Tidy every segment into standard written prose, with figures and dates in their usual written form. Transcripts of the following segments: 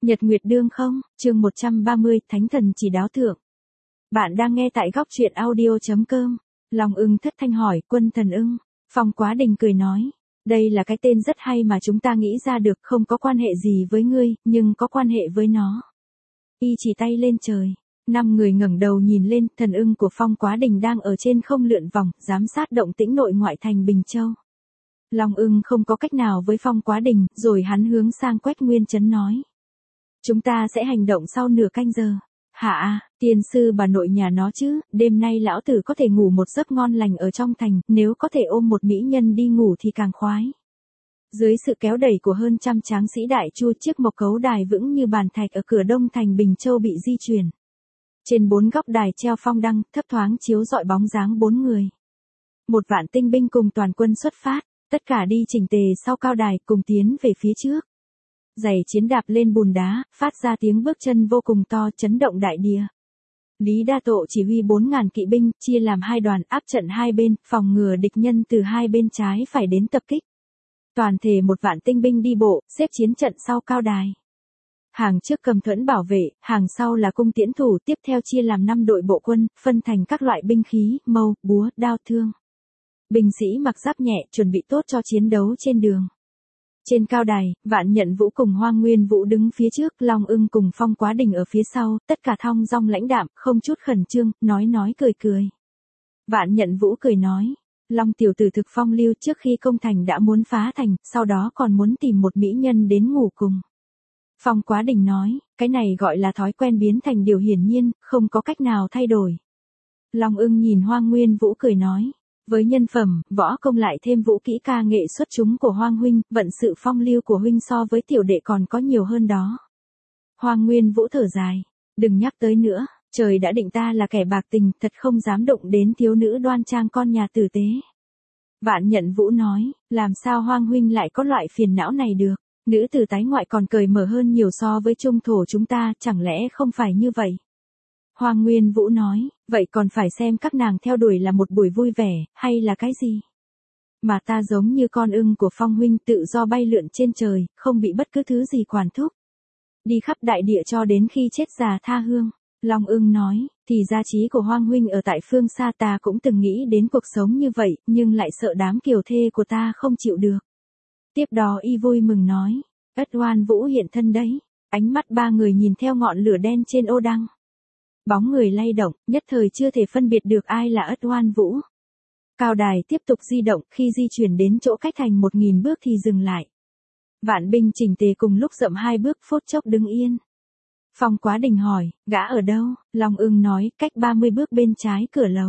Nhật Nguyệt Đương không, chương 130, Thánh Thần Chỉ Đáo Thượng. Bạn đang nghe tại góc truyện audio.com. Long Ưng thất thanh hỏi, Quân Thần Ưng. Phong Quá Đình cười nói, đây là cái tên rất hay mà chúng ta nghĩ ra được, không có quan hệ gì với ngươi, nhưng có quan hệ với nó. Y chỉ tay lên trời. 5 người ngẩng đầu nhìn lên, thần ưng của Phong Quá Đình đang ở trên không lượn vòng, giám sát động tĩnh nội ngoại thành Bình Châu. Long Ưng không có cách nào với Phong Quá Đình, rồi hắn hướng sang Quách Nguyên Chấn nói. Chúng ta sẽ hành động sau nửa canh giờ. Hả, tiên sư bà nội nhà nó chứ, đêm nay lão tử có thể ngủ một giấc ngon lành ở trong thành, nếu có thể ôm một mỹ nhân đi ngủ thì càng khoái. Dưới sự kéo đẩy của hơn trăm tráng sĩ đại chu, chiếc mộc cấu đài vững như bàn thạch ở cửa đông thành Bình Châu bị di chuyển. Trên 4 góc đài treo phong đăng, thấp thoáng chiếu rọi bóng dáng 4 người. 1 vạn tinh binh cùng toàn quân xuất phát, tất cả đi chỉnh tề sau cao đài cùng tiến về phía trước. Giày chiến đạp lên bùn đá, phát ra tiếng bước chân vô cùng to, chấn động đại địa. Lý Đa Tộ chỉ huy 4.000 kỵ binh, chia làm 2 đoàn áp trận hai bên, phòng ngừa địch nhân từ hai bên trái phải đến tập kích. Toàn thể 1 vạn tinh binh đi bộ, xếp chiến trận sau cao đài. Hàng trước cầm thuẫn bảo vệ, hàng sau là cung tiễn thủ, tiếp theo chia làm 5 đội bộ quân, phân thành các loại binh khí, mâu, búa, đao thương. Binh sĩ mặc giáp nhẹ, chuẩn bị tốt cho chiến đấu trên đường. Trên cao đài, Vạn Nhận Vũ cùng Hoang Nguyên Vũ đứng phía trước, Long Ưng cùng Phong Quá Đình ở phía sau, tất cả thong dong lãnh đạm, không chút khẩn trương, nói cười cười. Vạn Nhận Vũ cười nói, Long tiểu tử thực phong lưu, trước khi công thành đã muốn phá thành, sau đó còn muốn tìm một mỹ nhân đến ngủ cùng. Phong Quá Đình nói, cái này gọi là thói quen biến thành điều hiển nhiên, không có cách nào thay đổi. Long Ưng nhìn Hoang Nguyên Vũ cười nói, với nhân phẩm, võ công lại thêm vũ kỹ ca nghệ xuất chúng của Hoang huynh, vận sự phong lưu của huynh so với tiểu đệ còn có nhiều hơn đó. Hoang Nguyên Vũ thở dài, đừng nhắc tới nữa, trời đã định ta là kẻ bạc tình, thật không dám động đến thiếu nữ đoan trang con nhà tử tế. Vạn Nhận Vũ nói, làm sao Hoang huynh lại có loại phiền não này được, nữ tử tái ngoại còn cởi mở hơn nhiều so với trung thổ chúng ta, chẳng lẽ không phải như vậy? Hoang Nguyên Vũ nói, vậy còn phải xem các nàng theo đuổi là một buổi vui vẻ, hay là cái gì? Mà ta giống như con ưng của Phong huynh, tự do bay lượn trên trời, không bị bất cứ thứ gì quản thúc. Đi khắp đại địa cho đến khi chết già tha hương. Long Ưng nói, thì gia trí của Hoang huynh ở tại phương xa, ta cũng từng nghĩ đến cuộc sống như vậy, nhưng lại sợ đám kiều thê của ta không chịu được. Tiếp đó y vui mừng nói, Ất Oan Vũ hiện thân đấy. Ánh mắt 3 người nhìn theo ngọn lửa đen trên ô đăng. Bóng người lay động, nhất thời chưa thể phân biệt được ai là Ất Oan Vũ. Cao đài tiếp tục di động, khi di chuyển đến chỗ cách thành 1.000 bước thì dừng lại. Vạn binh chỉnh tề cùng lúc dậm 2 bước, phút chốc đứng yên. Phong Quá Đình hỏi, gã ở đâu? Long Ưng nói, cách 30 bước bên trái cửa lầu.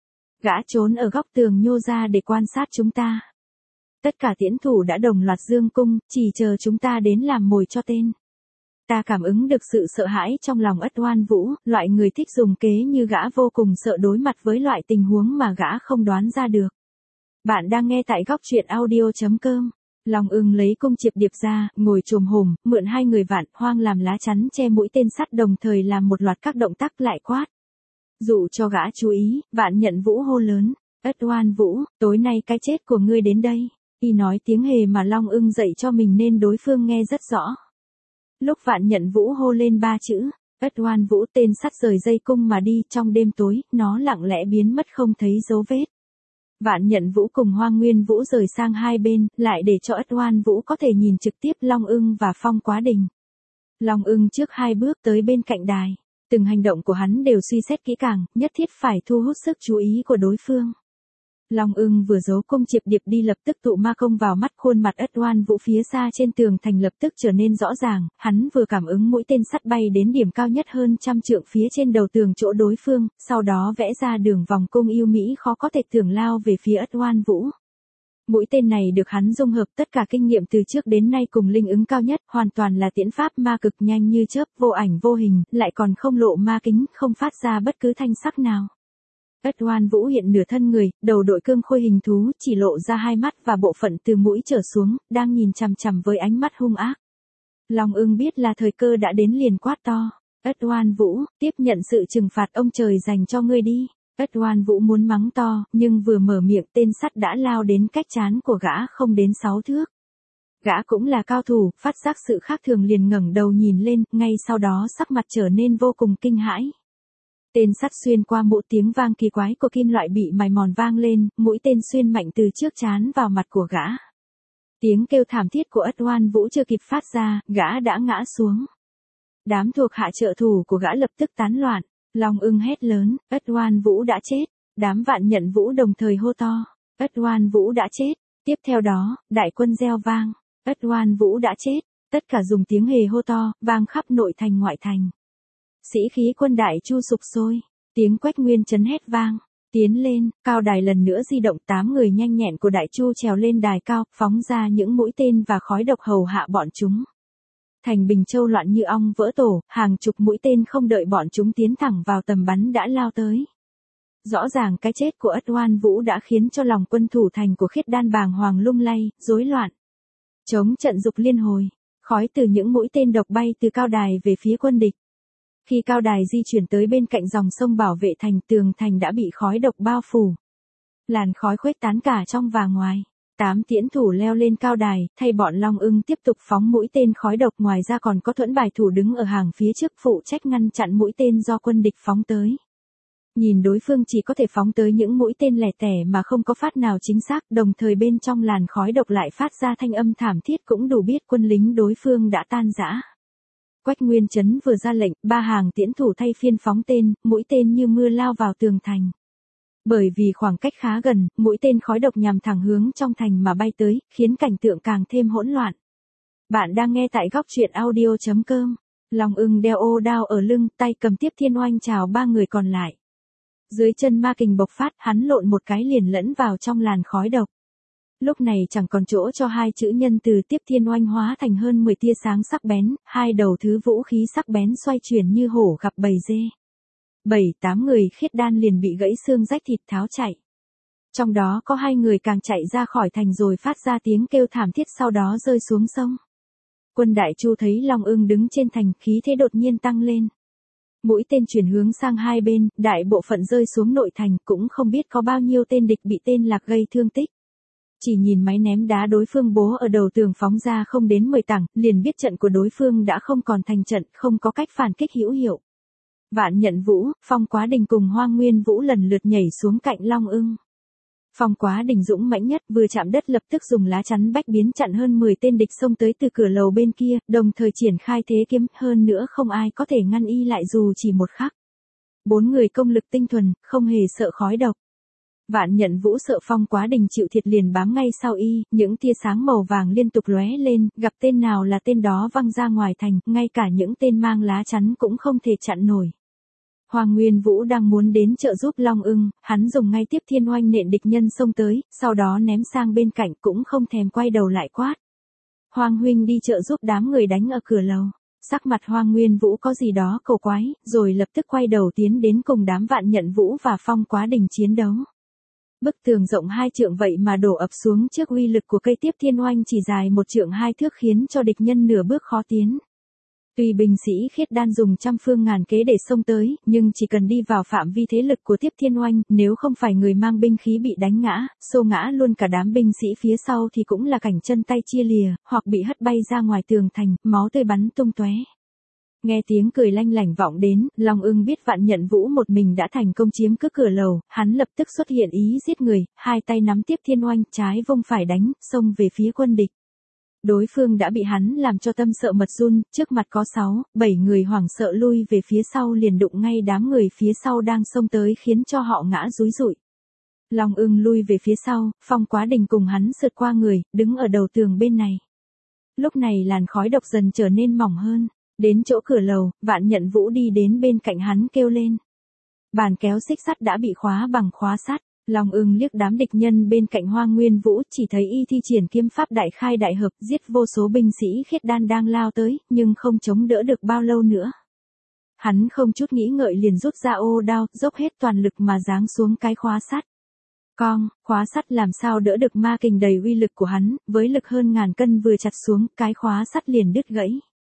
Gã trốn ở góc tường nhô ra để quan sát chúng ta. Tất cả tiễn thủ đã đồng loạt dương cung, chỉ chờ chúng ta đến làm mồi cho tên. Ta cảm ứng được sự sợ hãi trong lòng Ất Oan Vũ, loại người thích dùng kế như gã vô cùng sợ đối mặt với loại tình huống mà gã không đoán ra được. Bạn đang nghe tại góc truyện audio.com. Long Ưng lấy cung chiệp điệp ra, ngồi chồm hổm, mượn 2 người Vạn Hoang làm lá chắn che mũi tên sắt, đồng thời làm một loạt các động tác lại quát. Dụ cho gã chú ý, Vạn Nhận Vũ hô lớn, Ất Oan Vũ, tối nay cái chết của ngươi đến đây. Y nói tiếng hề mà Long Ưng dạy cho mình nên đối phương nghe rất rõ. Lúc Vạn Nhận Vũ hô lên 3 chữ, Ất Oan Vũ, tên sắt rời dây cung mà đi, trong đêm tối, nó lặng lẽ biến mất không thấy dấu vết. Vạn Nhận Vũ cùng Hoang Nguyên Vũ rời sang hai bên, lại để cho Ất Oan Vũ có thể nhìn trực tiếp Long Ưng và Phong Quá Đình. Long Ưng trước 2 bước tới bên cạnh đài, từng hành động của hắn đều suy xét kỹ càng, nhất thiết phải thu hút sức chú ý của đối phương. Long Ưng vừa giấu cung chiệp điệp đi, lập tức tụ ma công vào mắt, khuôn mặt Ất Oan Vũ phía xa trên tường thành lập tức trở nên rõ ràng, hắn vừa cảm ứng mũi tên sắt bay đến điểm cao nhất hơn 100 trượng phía trên đầu tường chỗ đối phương, sau đó vẽ ra đường vòng cung yêu mỹ khó có thể tưởng lao về phía Ất Oan Vũ. Mũi tên này được hắn dung hợp tất cả kinh nghiệm từ trước đến nay cùng linh ứng cao nhất, hoàn toàn là tiễn pháp ma cực nhanh như chớp, vô ảnh vô hình, lại còn không lộ ma kính, không phát ra bất cứ thanh sắc nào. Ất Oan Vũ hiện nửa thân người, đầu đội cương khôi hình thú, chỉ lộ ra 2 mắt và bộ phận từ mũi trở xuống, đang nhìn chằm chằm với ánh mắt hung ác. Long Ưng biết là thời cơ đã đến liền quát to, Ất Oan Vũ, tiếp nhận sự trừng phạt ông trời dành cho ngươi đi. Ất Oan Vũ muốn mắng to, nhưng vừa mở miệng tên sắt đã lao đến cách trán của gã không đến 6 thước. Gã cũng là cao thủ, phát giác sự khác thường liền ngẩng đầu nhìn lên, ngay sau đó sắc mặt trở nên vô cùng kinh hãi. Tên sắt xuyên qua mũ, tiếng vang kỳ quái của kim loại bị mài mòn vang lên, mũi tên xuyên mạnh từ trước trán vào mặt của gã. Tiếng kêu thảm thiết của Ất Oan Vũ chưa kịp phát ra, gã đã ngã xuống. Đám thuộc hạ trợ thủ của gã lập tức tán loạn. Long Ưng hét lớn, Ất Oan Vũ đã chết. Đám Vạn Nhận Vũ đồng thời hô to, Ất Oan Vũ đã chết. Tiếp theo đó, đại quân reo vang, Ất Oan Vũ đã chết. Tất cả dùng tiếng hề hô to, vang khắp nội thành ngoại thành. Sĩ khí quân Đại Chu sục sôi, tiếng Quách Nguyên Chấn hét vang. Tiến lên, cao đài lần nữa di động, 8 người nhanh nhẹn của Đại Chu trèo lên đài cao, phóng ra những mũi tên và khói độc hầu hạ bọn chúng. Thành Bình Châu loạn như ong vỡ tổ, hàng chục mũi tên không đợi bọn chúng tiến thẳng vào tầm bắn đã lao tới. Rõ ràng cái chết của Ất Oan Vũ đã khiến cho lòng quân thủ thành của Khiết Đan bàng hoàng lung lay, rối loạn. Chống trận dục liên hồi, khói từ những mũi tên độc bay từ cao đài về phía quân địch. Khi cao đài di chuyển tới bên cạnh dòng sông bảo vệ thành, tường thành đã bị khói độc bao phủ. Làn khói khuếch tán cả trong và ngoài. 8 tiễn thủ leo lên cao đài, thay bọn Long Ưng tiếp tục phóng mũi tên khói độc, ngoài ra còn có thuẫn bài thủ đứng ở hàng phía trước phụ trách ngăn chặn mũi tên do quân địch phóng tới. Nhìn đối phương chỉ có thể phóng tới những mũi tên lẻ tẻ mà không có phát nào chính xác, đồng thời bên trong làn khói độc lại phát ra thanh âm thảm thiết, cũng đủ biết quân lính đối phương đã tan rã. Quách Nguyên Chấn vừa ra lệnh, 3 hàng tiễn thủ thay phiên phóng tên, mũi tên như mưa lao vào tường thành. Bởi vì khoảng cách khá gần, mũi tên khói độc nhằm thẳng hướng trong thành mà bay tới, khiến cảnh tượng càng thêm hỗn loạn. Bạn đang nghe tại góc truyện audio.com. Long Ưng đeo ô đao ở lưng, tay cầm Tiếp Thiên Oanh chào 3 người còn lại. Dưới chân ma kình bộc phát, hắn lộn một cái liền lẫn vào trong làn khói độc. Lúc này chẳng còn chỗ cho hai chữ nhân từ Tiếp Thiên Oanh hóa thành hơn 10 tia sáng sắc bén, hai đầu thứ vũ khí sắc bén xoay chuyển như hổ gặp bầy dê. 7-8 người Khiết Đan liền bị gãy xương rách thịt tháo chạy. Trong đó có 2 người càng chạy ra khỏi thành rồi phát ra tiếng kêu thảm thiết, sau đó rơi xuống sông. Quân Đại Chu thấy Long Ưng đứng trên thành, khí thế đột nhiên tăng lên. Mũi tên chuyển hướng sang hai bên, đại bộ phận rơi xuống nội thành, cũng không biết có bao nhiêu tên địch bị tên lạc gây thương tích. Chỉ nhìn máy ném đá đối phương bố ở đầu tường phóng ra không đến 10 tảng, liền biết trận của đối phương đã không còn thành trận, không có cách phản kích hữu hiệu. Vạn Nhận Vũ, Phong Quá Đình cùng Hoang Nguyên Vũ lần lượt nhảy xuống cạnh Long Ưng. Phong Quá Đình dũng mãnh nhất, vừa chạm đất lập tức dùng lá chắn bách biến chặn hơn 10 tên địch xông tới từ cửa lầu bên kia, đồng thời triển khai thế kiếm, hơn nữa không ai có thể ngăn y lại dù chỉ một khắc. 4 người công lực tinh thuần, không hề sợ khói độc. Vạn Nhận Vũ sợ Phong Quá Đình chịu thiệt liền bám ngay sau y, những tia sáng màu vàng liên tục lóe lên, gặp tên nào là tên đó văng ra ngoài thành, ngay cả những tên mang lá chắn cũng không thể chặn nổi. Hoàng Nguyên Vũ đang muốn đến trợ giúp Long Ưng, hắn dùng ngay Tiếp Thiên Oanh nện địch nhân xông tới, sau đó ném sang bên cạnh, cũng không thèm quay đầu lại quát. Hoàng huynh đi trợ giúp đám người đánh ở cửa lầu. Sắc mặt Hoàng Nguyên Vũ có gì đó cầu quái, rồi lập tức quay đầu tiến đến cùng đám Vạn Nhận Vũ và Phong Quá Đình chiến đấu. Bức tường rộng 2 trượng vậy mà đổ ập xuống trước, uy lực của cây Tiếp Thiên Oanh chỉ dài 1 trượng 2 thước khiến cho địch nhân nửa bước khó tiến. Tuy binh sĩ Khiết Đan dùng trăm phương ngàn kế để xông tới, nhưng chỉ cần đi vào phạm vi thế lực của Tiếp Thiên Oanh, nếu không phải người mang binh khí bị đánh ngã, xô ngã luôn cả đám binh sĩ phía sau thì cũng là cảnh chân tay chia lìa, hoặc bị hất bay ra ngoài tường thành, máu tươi bắn tung tóe. Nghe tiếng cười lanh lảnh vọng đến, Long Ưng biết Vạn Nhận Vũ một mình đã thành công chiếm cứ cửa lầu, hắn lập tức xuất hiện ý giết người, hai tay nắm Tiếp Thiên Oanh, trái vung phải đánh, xông về phía quân địch. Đối phương đã bị hắn làm cho tâm sợ mật run, trước mặt có 6-7 người hoảng sợ lui về phía sau, liền đụng ngay đám người phía sau đang xông tới khiến cho họ ngã rúi rụi. Long Ưng lui về phía sau, Phong Quá Đình cùng hắn sượt qua người, đứng ở đầu tường bên này. Lúc này làn khói độc dần trở nên mỏng hơn, đến chỗ cửa lầu, Vạn Nhận Vũ đi đến bên cạnh hắn kêu lên. Bàn kéo xích sắt đã bị khóa bằng khóa sắt. Long Ưng liếc đám địch nhân bên cạnh Hoang Nguyên Vũ, chỉ thấy y thi triển kiếm pháp đại khai đại hợp, giết vô số binh sĩ Khiết Đan đang lao tới, nhưng không chống đỡ được bao lâu nữa. Hắn không chút nghĩ ngợi liền rút ra ô đao, dốc hết toàn lực mà giáng xuống cái khóa sắt. Cong, khóa sắt làm sao đỡ được ma kình đầy uy lực của hắn, với lực hơn ngàn cân vừa chặt xuống, cái khóa sắt liền đứt gãy.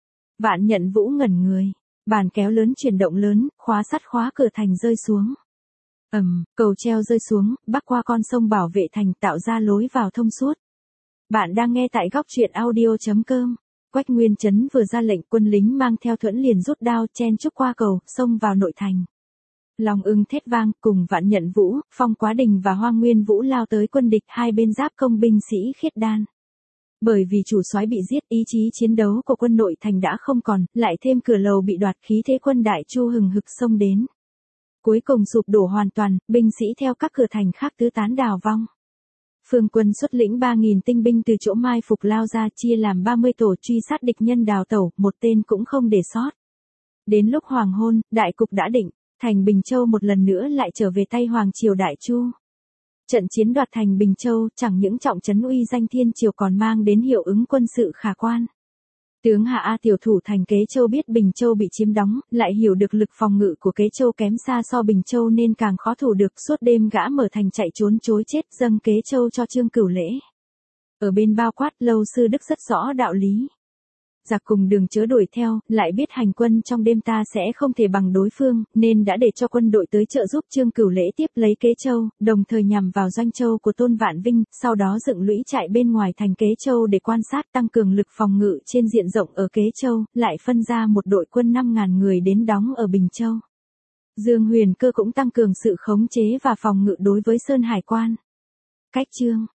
Vạn Nhận Vũ ngẩn người, bàn kéo lớn chuyển động lớn, khóa sắt khóa cửa thành rơi xuống. Cầu treo rơi xuống, bắc qua con sông bảo vệ thành, tạo ra lối vào thông suốt. Bạn đang nghe tại góc truyện audio.com. Quách Nguyên Trấn vừa ra lệnh, quân lính mang theo thuẫn liền rút đao chen chúc qua cầu, xông vào nội thành. Long Ưng thét vang, cùng Vạn Nhận Vũ, Phong Quá Đình và Hoang Nguyên Vũ lao tới quân địch, hai bên giáp công binh sĩ khiết đan. Bởi vì chủ soái bị giết, ý chí chiến đấu của quân nội thành đã không còn, lại thêm cửa lầu bị đoạt, khí thế quân Đại Chu hừng hực xông đến. Cuối cùng sụp đổ hoàn toàn, binh sĩ theo các cửa thành khác tứ tán đào vong. Phương quân xuất lĩnh 3.000 tinh binh từ chỗ mai phục lao ra, chia làm 30 tổ truy sát địch nhân đào tẩu, một tên cũng không để sót. Đến lúc hoàng hôn, đại cục đã định, thành Bình Châu một lần nữa lại trở về tay Hoàng triều Đại Chu. Trận chiến đoạt thành Bình Châu chẳng những trọng trấn uy danh thiên triều còn mang đến hiệu ứng quân sự khả quan. Tướng Hạ A tiểu thủ thành Kế Châu biết Bình Châu bị chiếm đóng, lại hiểu được lực phòng ngự của Kế Châu kém xa so Bình Châu nên càng khó thủ được, suốt đêm gã mở thành chạy trốn chối chết, dâng Kế Châu cho Trương Cửu Lễ. Ở bên bao quát, Lâu sư Đức rất rõ đạo lý. Giặc cùng đường chớ đuổi theo, lại biết hành quân trong đêm ta sẽ không thể bằng đối phương, nên đã để cho quân đội tới trợ giúp Trương Cửu Lễ tiếp lấy Kế Châu, đồng thời nhằm vào doanh châu của Tôn Vạn Vinh, sau đó dựng lũy trại bên ngoài thành Kế Châu để quan sát tăng cường lực phòng ngự trên diện rộng ở Kế Châu, lại phân ra một đội quân 5.000 người đến đóng ở Bình Châu. Dương Huyền Cơ cũng tăng cường sự khống chế và phòng ngự đối với Sơn Hải Quan. Cách chương